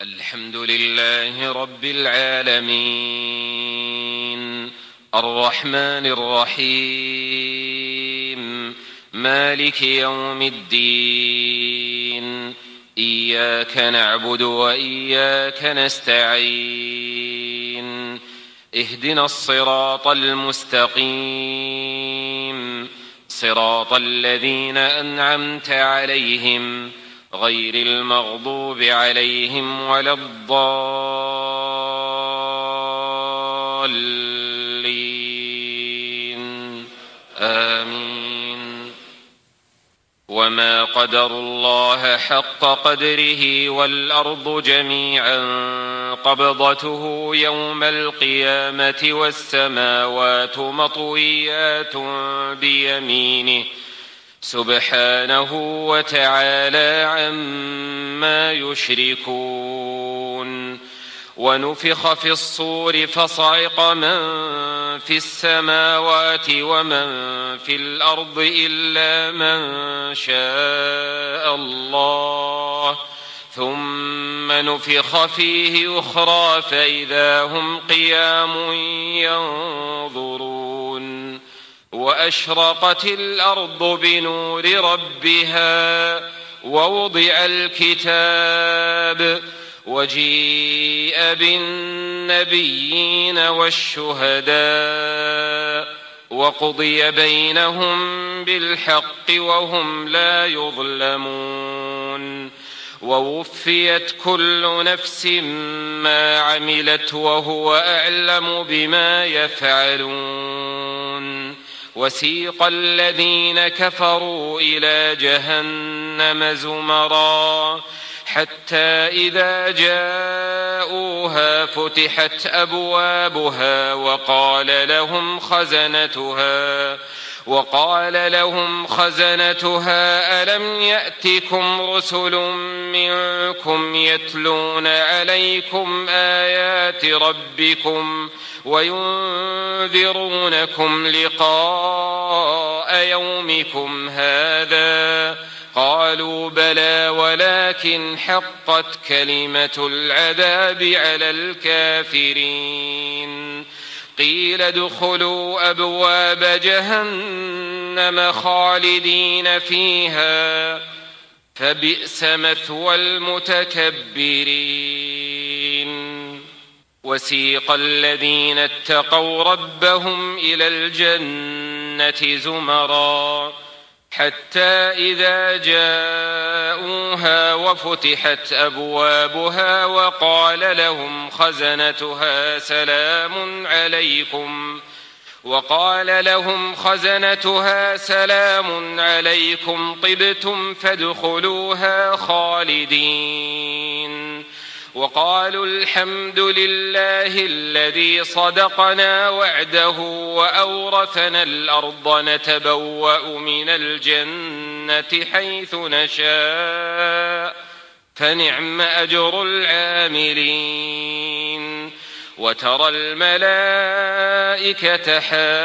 الحمد لله رب العالمين الرحمن الرحيم مالك يوم الدين إياك نعبد وإياك نستعين اهدنا الصراط المستقيم صراط الذين أنعمت عليهم غير المغضوب عليهم ولا الضالين آمين. وما قدروا الله حق قدره والأرض جميعا قبضته يوم القيامة والسماوات مطويات بيمينه سبحانه وتعالى عما يشركون. ونفخ في الصور فصعق من في السماوات ومن في الأرض إلا من شاء الله ثم نفخ فيه أخرى فإذا هم قيام ينظرون. وأشرقت الأرض بنور ربها ووضع الكتاب وجيء بالنبيين والشهداء وقضي بينهم بالحق وهم لا يظلمون. ووفيت كل نفس ما عملت وهو أعلم بما يفعلون. وسيق الذين كفروا إلى جهنم زمرا حتى إذا جاءوها فتحت أبوابها وقال لهم خزنتها ألم يأتكم رسل منكم يتلون عليكم آيات ربكم وينذرونكم لقاء يومكم هذا قالوا بلى ولكن حقت كلمة العذاب على الكافرين. قيل ادخلوا أبواب جهنم خالدين فيها فبئس مثوى المتكبرين. وسيق الذين اتقوا ربهم إلى الجنة زمرا حتى إذا جاءوها وفتحت أبوابها وقال لهم خزنتها سلام عليكم طبتم فادخلوها خالدين. وقالوا الحمد لله الذي صدقنا وعده وأورثنا الأرض نتبوأ من الجنة حيث نشاء فنعم أجر العاملين. وترى الملائكة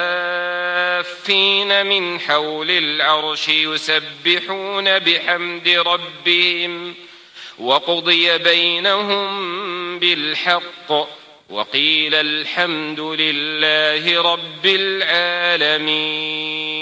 حافين من حول العرش يسبحون بحمد ربهم وقضي بينهم بالحق وقيل الحمد لله رب العالمين.